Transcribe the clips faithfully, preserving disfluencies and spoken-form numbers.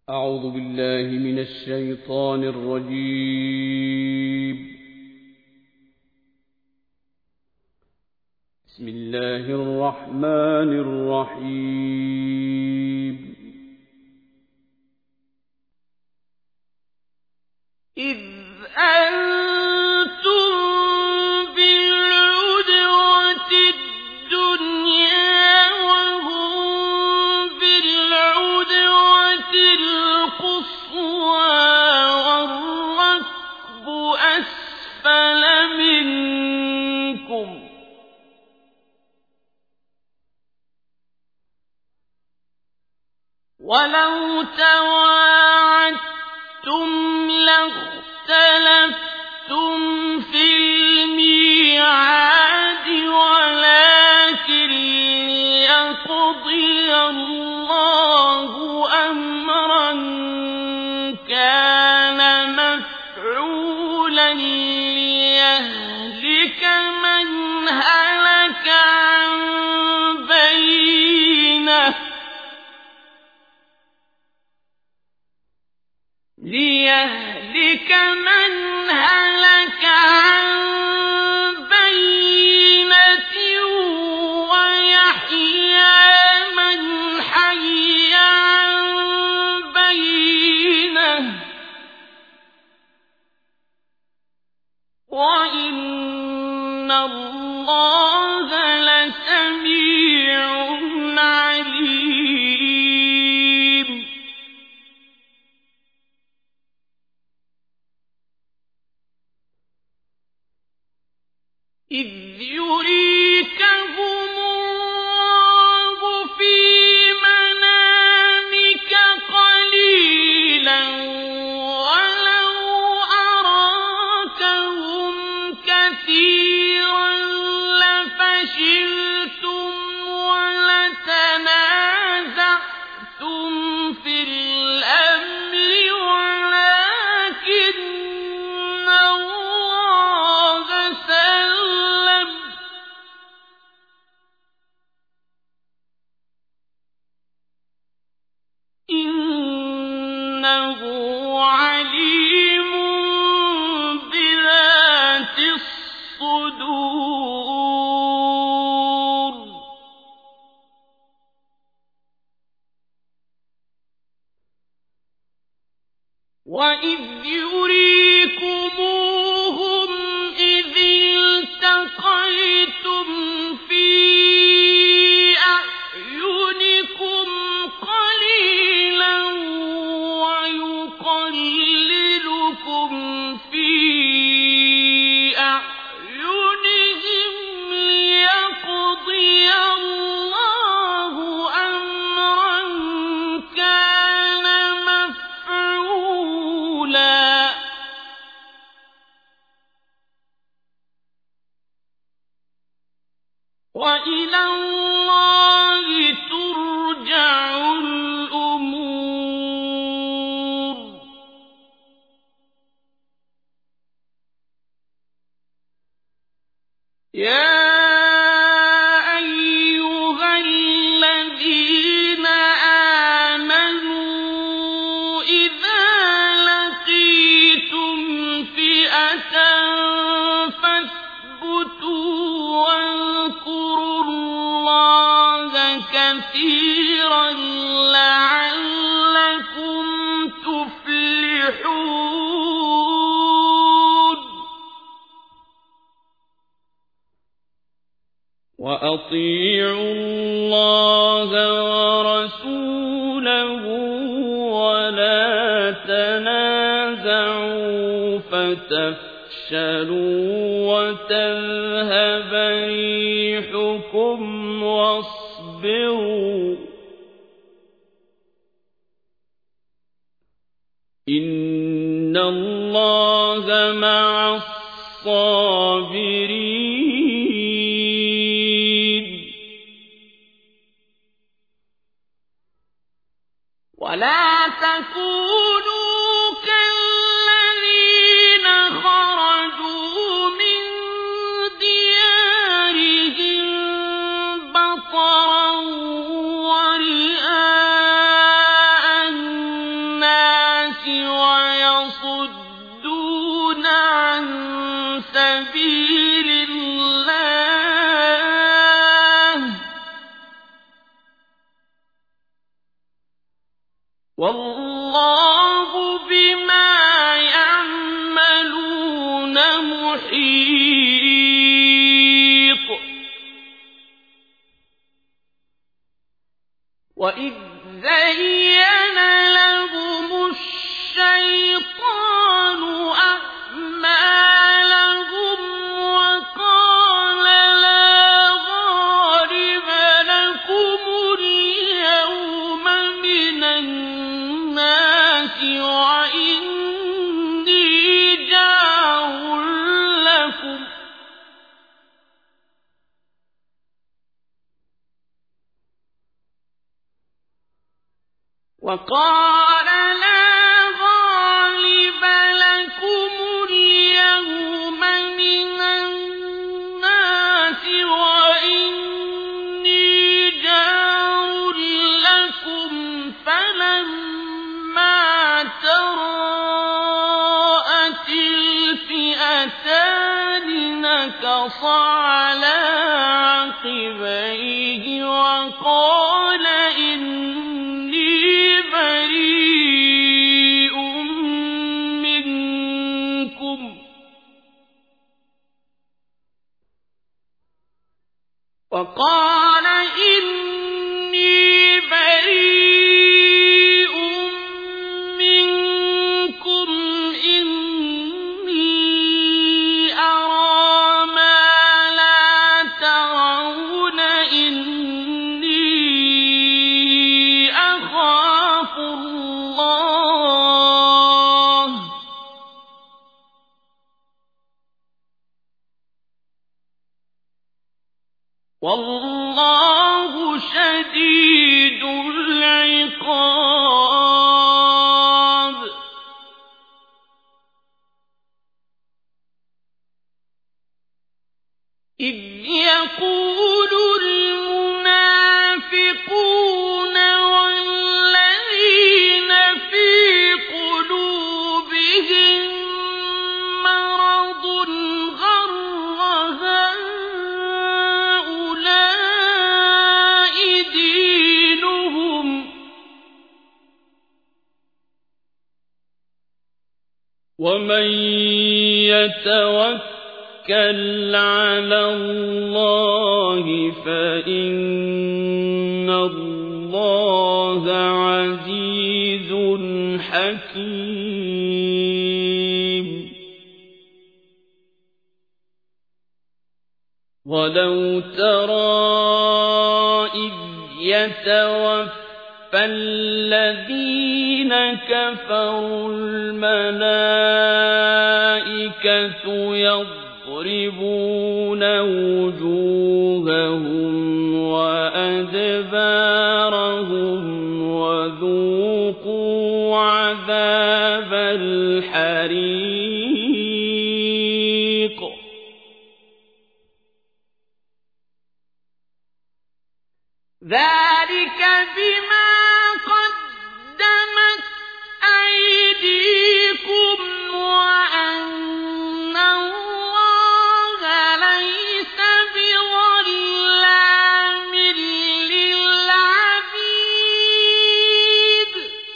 أعوذ بالله من الشيطان الرجيم. بسم الله الرحمن الرحيم. إذ أنتم بالعدوة الدنيا وهم بالعدوة القصوى والركب أسفل منكم ولو تواعدتم لاختلفتم في الميعاد ولكن ليقضي الله أمرا كان مفعولا ليهلك من هلك عن بينة ليهلك من هلك عن بينة ويحيى من حي عن بينة وإن الله لسميع عليم. إذ يريكهم الله في منامك قليلا ولو أراكهم كثيرا لفشلتم ولتنازعتم في الأمر ولكن الله سلم إنه عليم بذات الصدور. وإذ يريكموهم إذ التقيتم في أعينكم قليلا ويقللكم في أعينهم ليقضي الله أمرا كان مفعولا وإلى الله ترجع الأمور. يا أيها الذين آمنوا إذا لقيتم فئة فاثبتوا واذكروا الله كثيرا لعلكم تفلحون. وأطيعوا الله ورسوله ولا تنازعوا فتفشلوا وتذهب ريحكم واصبروا إن الله مع الصابرين. ولا تكونوا كالذين خرجوا من ديارهم بطرا ورئاء الناس والله بما يعملون محيط وإذ زين لهم الشيطان أعمالهم وقال لا غالب لكم اليوم من الناس وإني جار لكم وقال لا غالب لكم اليوم من الناس وإني جار لكم فلما تراءت الفئتان نكص على عقبيه وقال إني بريء منكم وقال إني بريء منكم إني أرى ما لا ترون إني أخاف الله والله شديد العقاب إذ يقول المنافقون والذين في قلوبهم مرض غر هؤلاء دينهم ومن يتوكل على الله فإن الله عزيز حكيم ولو ترى إذ يتوفى فالذين كفروا الملائكة يضربون وجوههم وأدبارهم وذوقوا عذاب الحريق ذلك بما قدمت أيديكم وأن الله ليس بظلام للعبيد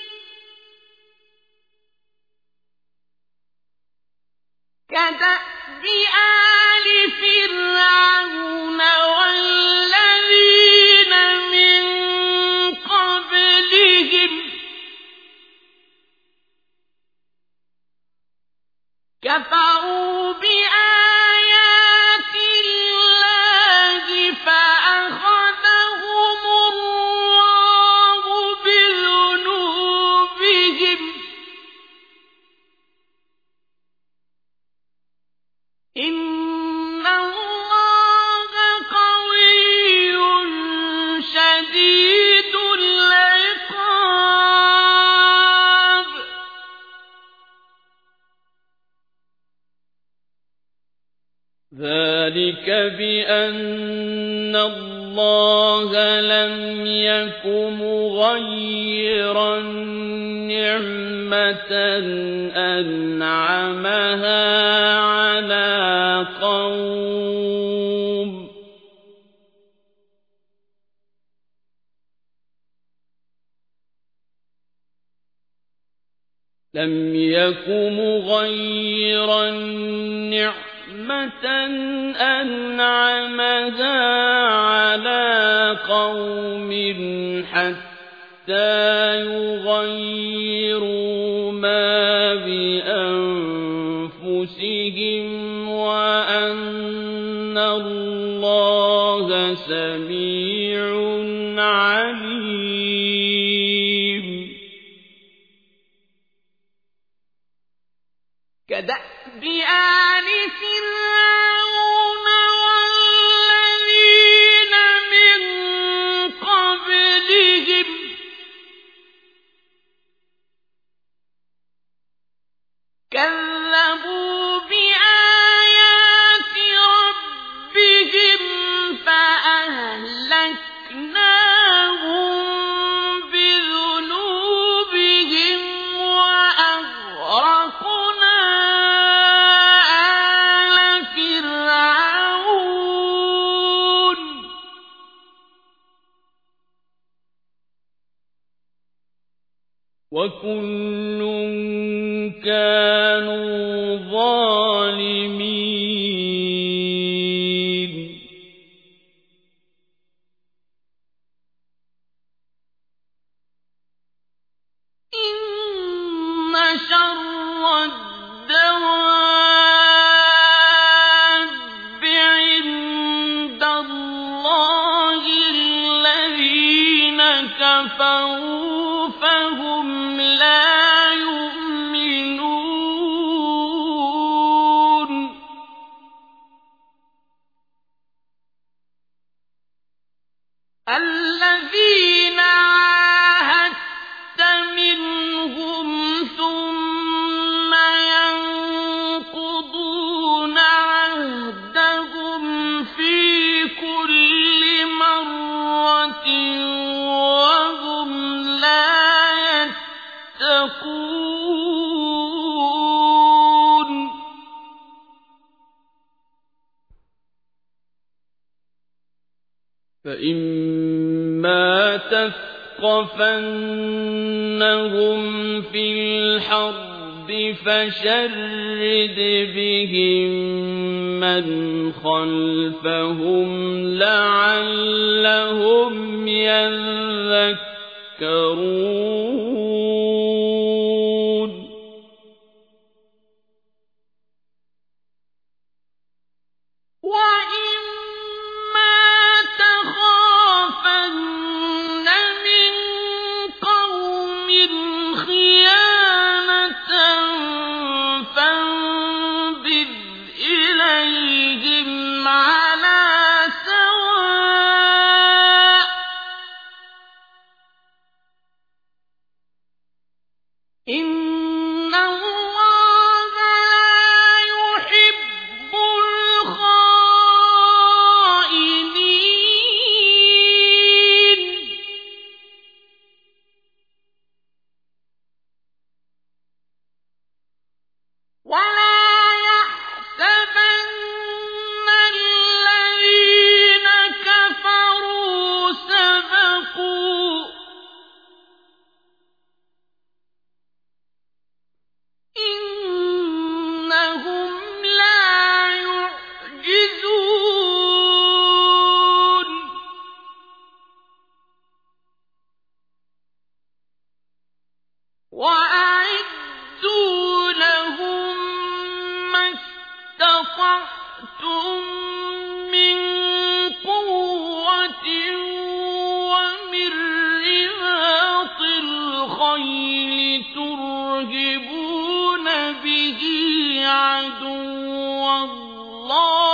كدأب آل فرعون والذين من قبلهم كفروا بآيات الله فأخذهم الله بذنوبهم إن الله قوي شديد العقاب ذلك بأن الله لم يك مغيرا نعمة أنعمها على قوم لم يك مغيرا نعمة أنعمها على قوم حتى يغيروا ما بأنفسهم وأن الله سميع عليم. كدأب آل فرعون والذين من قبلهم كذبوا بآيات ربهم فأهلكناهم بذنوبهم وأغرقنا آل فرعون وكل كانوا ظالمين. إن شر الدواب عند الله الذين كفروا فهم لا يؤمنون. الذين عاهدت منهم ثم ينقضون عهدهم في كل مرة وهم لا يتقون. فإما تثقفنهم في الحرب فشرد بهم من خلفهم لعلهم يذكرون. وإما تخافن من قوم خيانة فانبذ إليهم على سواء إن الله لا يحب الخائنين. ولا يحسبن الذين كفروا سبقوا إنهم لا يعجزون. وأعدوا لهم ما استطعتم من قوة ومن رباط الخيل ترهبون به عدو الله